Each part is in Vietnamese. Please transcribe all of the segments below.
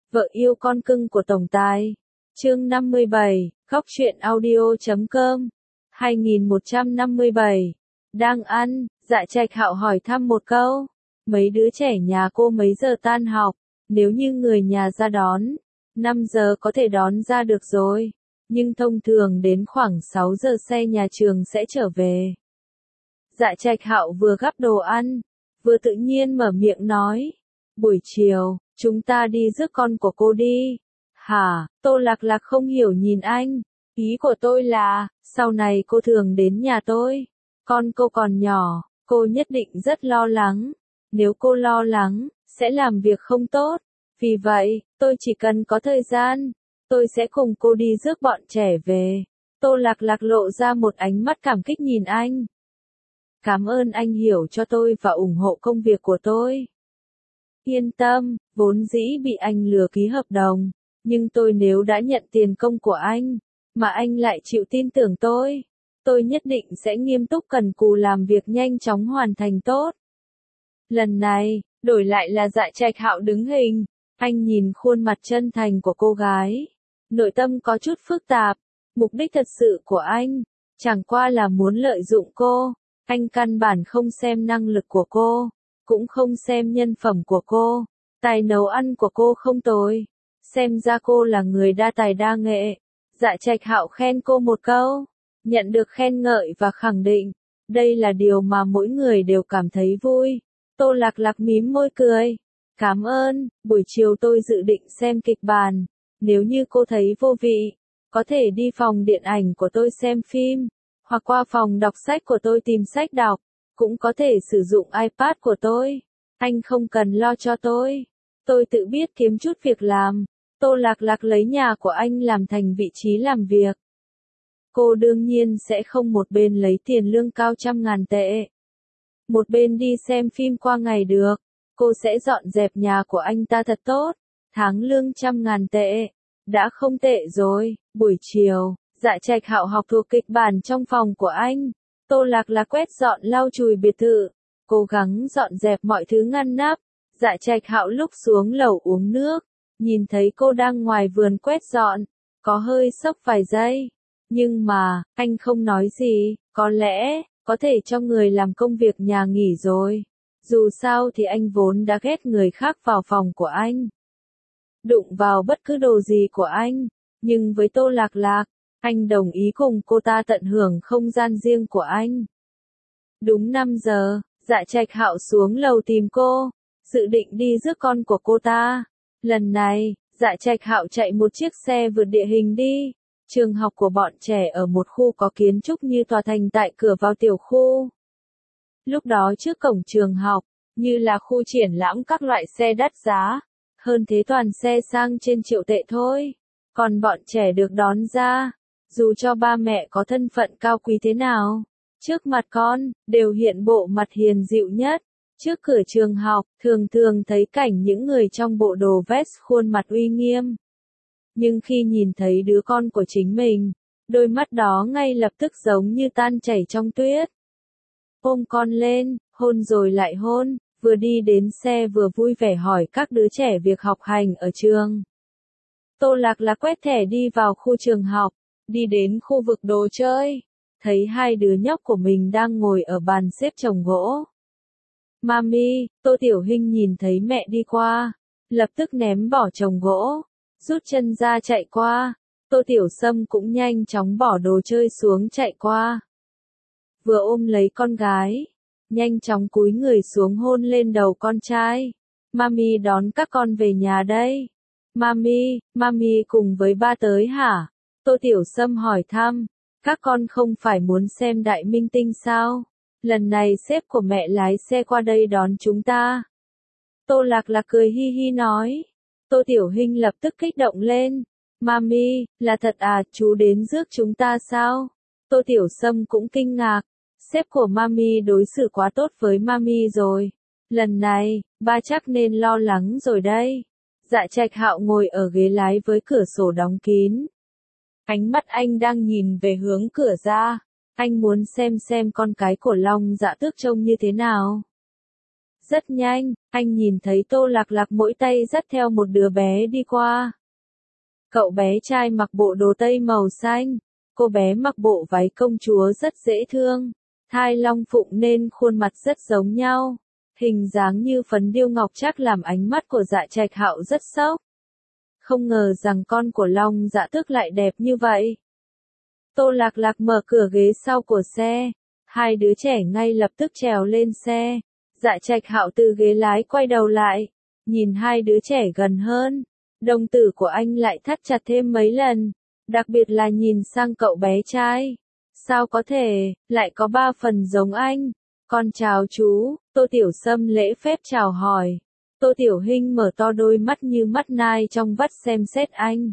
Vợ yêu con cưng của tổng tài. Chương 57, Góc truyện audio.com. 2157. Đang ăn, Dạ Trạch Hạo hỏi thăm một câu. Mấy đứa trẻ nhà cô mấy giờ tan học? Nếu như người nhà ra đón, 5 giờ có thể đón ra được rồi. Nhưng thông thường đến khoảng 6 giờ xe nhà trường sẽ trở về. Dạ Trạch Hạo vừa gắp đồ ăn, vừa tự nhiên mở miệng nói. Buổi chiều, chúng ta đi rước con của cô đi. Hả? Tô Lạc Lạc không hiểu nhìn anh. Ý của tôi là, sau này cô thường đến nhà tôi. Con cô còn nhỏ, cô nhất định rất lo lắng. Nếu cô lo lắng, sẽ làm việc không tốt. Vì vậy, tôi chỉ cần có thời gian, tôi sẽ cùng cô đi rước bọn trẻ về. Tô Lạc Lạc lộ ra một ánh mắt cảm kích nhìn anh. Cảm ơn anh hiểu cho tôi và ủng hộ công việc của tôi. Yên tâm, vốn dĩ bị anh lừa ký hợp đồng, nhưng tôi nếu đã nhận tiền công của anh, mà anh lại chịu tin tưởng tôi nhất định sẽ nghiêm túc cần cù làm việc nhanh chóng hoàn thành tốt. Lần này, đổi lại là Dạ Trạch Hạo đứng hình, anh nhìn khuôn mặt chân thành của cô gái. Nội tâm có chút phức tạp, mục đích thật sự của anh, chẳng qua là muốn lợi dụng cô, anh căn bản không xem năng lực của cô, cũng không xem nhân phẩm của cô, tài nấu ăn của cô không tồi, xem ra cô là người đa tài đa nghệ. Dạ Trạch Hạo khen cô một câu, nhận được khen ngợi và khẳng định, đây là điều mà mỗi người đều cảm thấy vui. Tô Lạc Lạc mím môi cười, cảm ơn, buổi chiều tôi dự định xem kịch bản, nếu như cô thấy vô vị, có thể đi phòng điện ảnh của tôi xem phim, hoặc qua phòng đọc sách của tôi tìm sách đọc, cũng có thể sử dụng iPad của tôi, anh không cần lo cho tôi tự biết kiếm chút việc làm. Tô Lạc Lạc lấy nhà của anh làm thành vị trí làm việc. Cô đương nhiên sẽ không một bên lấy tiền lương cao 100.000 tệ, một bên đi xem phim qua ngày được, cô sẽ dọn dẹp nhà của anh ta thật tốt, tháng lương 100.000 tệ, đã không tệ rồi. Buổi chiều, Dạ Trạch Hạo học thuộc kịch bản trong phòng của anh, Tô Lạc Lạc quét dọn lau chùi biệt thự, cố gắng dọn dẹp mọi thứ ngăn nắp. Dạ Trạch Hạo lúc xuống lầu uống nước, nhìn thấy cô đang ngoài vườn quét dọn, có hơi sốc vài giây, nhưng mà, anh không nói gì, có lẽ có thể cho người làm công việc nhà nghỉ rồi. Dù sao thì anh vốn đã ghét người khác vào phòng của anh, đụng vào bất cứ đồ gì của anh, nhưng với Tô Lạc Lạc, anh đồng ý cùng cô ta tận hưởng không gian riêng của anh. Đúng 5 giờ, Dạ Trạch Hạo xuống lầu tìm cô, dự định đi rước con của cô ta. Lần này, Dạ Trạch Hạo chạy một chiếc xe vượt địa hình đi. Trường học của bọn trẻ ở một khu có kiến trúc như tòa thành tại cửa vào tiểu khu. Lúc đó trước cổng trường học, như là khu triển lãm các loại xe đắt giá, hơn thế toàn xe sang trên triệu tệ thôi. Còn bọn trẻ được đón ra, dù cho ba mẹ có thân phận cao quý thế nào, trước mặt con, đều hiện bộ mặt hiền dịu nhất. Trước cửa trường học, thường thường thấy cảnh những người trong bộ đồ vest khuôn mặt uy nghiêm. Nhưng khi nhìn thấy đứa con của chính mình, đôi mắt đó ngay lập tức giống như tan chảy trong tuyết. Ôm con lên, hôn rồi lại hôn, vừa đi đến xe vừa vui vẻ hỏi các đứa trẻ việc học hành ở trường. Tô Lạc Lạc quét thẻ đi vào khu trường học, đi đến khu vực đồ chơi, thấy hai đứa nhóc của mình đang ngồi ở bàn xếp chồng gỗ. Mami, Tô Tiểu Hinh nhìn thấy mẹ đi qua, lập tức ném bỏ chồng gỗ, rút chân ra chạy qua. Tô Tiểu Sâm cũng nhanh chóng bỏ đồ chơi xuống chạy qua. Vừa ôm lấy con gái, nhanh chóng cúi người xuống hôn lên đầu con trai. Mami đón các con về nhà đây. Mami cùng với ba tới hả? Tô Tiểu Sâm hỏi thăm, các con không phải muốn xem đại minh tinh sao? Lần này sếp của mẹ lái xe qua đây đón chúng ta. Tô Lạc Lạc cười hi hi nói. Tô Tiểu Hinh lập tức kích động lên. Mami, là thật à, chú đến rước chúng ta sao? Tô Tiểu Sâm cũng kinh ngạc. Sếp của Mami đối xử quá tốt với Mami rồi. Lần này, ba chắc nên lo lắng rồi đây. Dạ Trạch Hạo ngồi ở ghế lái với cửa sổ đóng kín. Ánh mắt anh đang nhìn về hướng cửa ra. Anh muốn xem con cái của Long Dạ Tước trông như thế nào. Rất nhanh, anh nhìn thấy Tô Lạc Lạc mỗi tay dắt theo một đứa bé đi qua. Cậu bé trai mặc bộ đồ tây màu xanh, cô bé mặc bộ váy công chúa rất dễ thương, thai long phụng nên khuôn mặt rất giống nhau. Hình dáng như phấn điêu ngọc trác làm ánh mắt của Dạ Trạch Hạo rất sốc. Không ngờ rằng con của Long Dạ Tước lại đẹp như vậy. Tô Lạc Lạc mở cửa ghế sau của xe, hai đứa trẻ ngay lập tức trèo lên xe. Dạ Trạch Hạo từ ghế lái quay đầu lại, nhìn hai đứa trẻ gần hơn, đồng tử của anh lại thắt chặt thêm mấy lần, đặc biệt là nhìn sang cậu bé trai. Sao có thể, lại có 3 phần giống anh? Con chào chú, Tô Tiểu Sâm lễ phép chào hỏi. Tô Tiểu Hinh mở to đôi mắt như mắt nai trong vắt xem xét anh.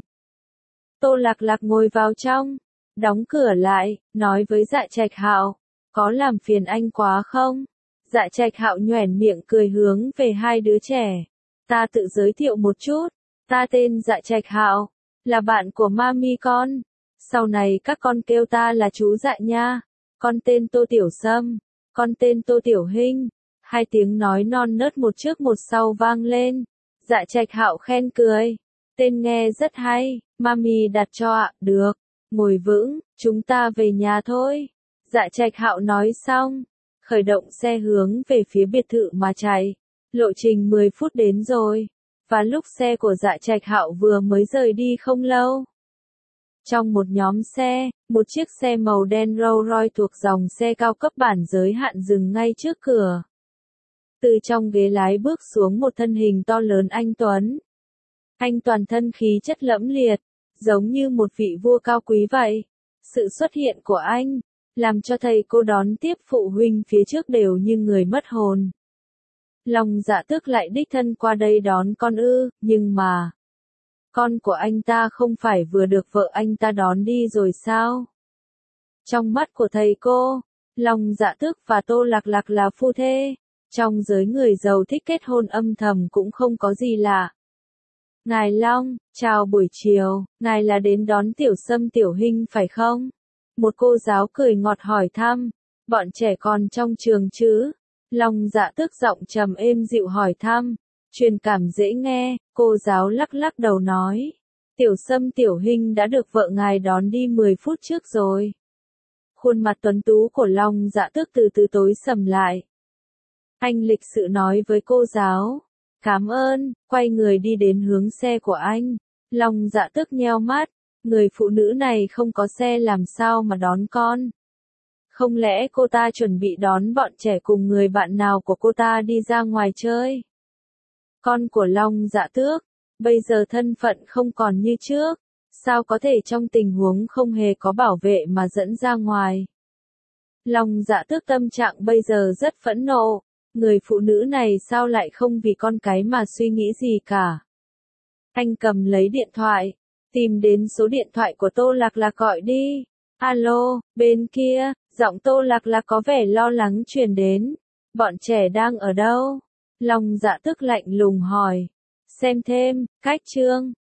Tô Lạc Lạc ngồi vào trong, đóng cửa lại, nói với Dạ Trạch Hạo, có làm phiền anh quá không? Dạ Trạch Hạo nhoẻn miệng cười hướng về hai đứa trẻ. Ta tự giới thiệu một chút, ta tên Dạ Trạch Hạo, là bạn của mami con. Sau này các con kêu ta là chú Dạ nha. Con tên Tô Tiểu Sâm, con tên Tô Tiểu Hinh. Hai tiếng nói non nớt một trước một sau vang lên. Dạ Trạch Hạo khen cười. Tên nghe rất hay, mami đặt cho ạ, được. Ngồi vững, chúng ta về nhà thôi. Dạ Trạch Hạo nói xong, khởi động xe hướng về phía biệt thự mà chạy. Lộ trình 10 phút đến rồi, và lúc xe của Dạ Trạch Hạo vừa mới rời đi không lâu. Trong một nhóm xe, một chiếc xe màu đen Rolls Royce thuộc dòng xe cao cấp bản giới hạn dừng ngay trước cửa. Từ trong ghế lái bước xuống một thân hình to lớn anh Tuấn. Anh toàn thân khí chất lẫm liệt, giống như một vị vua cao quý vậy. Sự xuất hiện của anh, làm cho thầy cô đón tiếp phụ huynh phía trước đều như người mất hồn. Long Dạ Tước lại đích thân qua đây đón con ư, nhưng mà... Con của anh ta không phải vừa được vợ anh ta đón đi rồi sao? Trong mắt của thầy cô, Long Dạ Tước và Tô Lạc Lạc là phu thê. Trong giới người giàu thích kết hôn âm thầm cũng không có gì lạ. Ngài Long, chào buổi chiều, ngài là đến đón Tiểu Sâm Tiểu Hinh phải không? Một cô giáo cười ngọt hỏi thăm, bọn trẻ còn trong trường chứ? Long Dạ Tước giọng trầm êm dịu hỏi thăm, truyền cảm dễ nghe, cô giáo lắc lắc đầu nói. Tiểu Sâm Tiểu Hinh đã được vợ ngài đón đi 10 phút trước rồi. Khuôn mặt tuấn tú của Long Dạ Tước từ từ tối sầm lại. Anh lịch sự nói với cô giáo. Cảm ơn, quay người đi đến hướng xe của anh. Long Dạ Tước nheo mắt, người phụ nữ này không có xe làm sao mà đón con. Không lẽ cô ta chuẩn bị đón bọn trẻ cùng người bạn nào của cô ta đi ra ngoài chơi? Con của Long Dạ Tước, bây giờ thân phận không còn như trước, sao có thể trong tình huống không hề có bảo vệ mà dẫn ra ngoài? Long Dạ Tước tâm trạng bây giờ rất phẫn nộ. Người phụ nữ này sao lại không vì con cái mà suy nghĩ gì cả. Anh cầm lấy điện thoại, tìm đến số điện thoại của Tô Lạc Lạc gọi đi. Alo, bên kia, giọng Tô Lạc Lạc có vẻ lo lắng truyền đến. Bọn trẻ đang ở đâu? Long Dạ Tước lạnh lùng hỏi. Xem thêm, cách chương.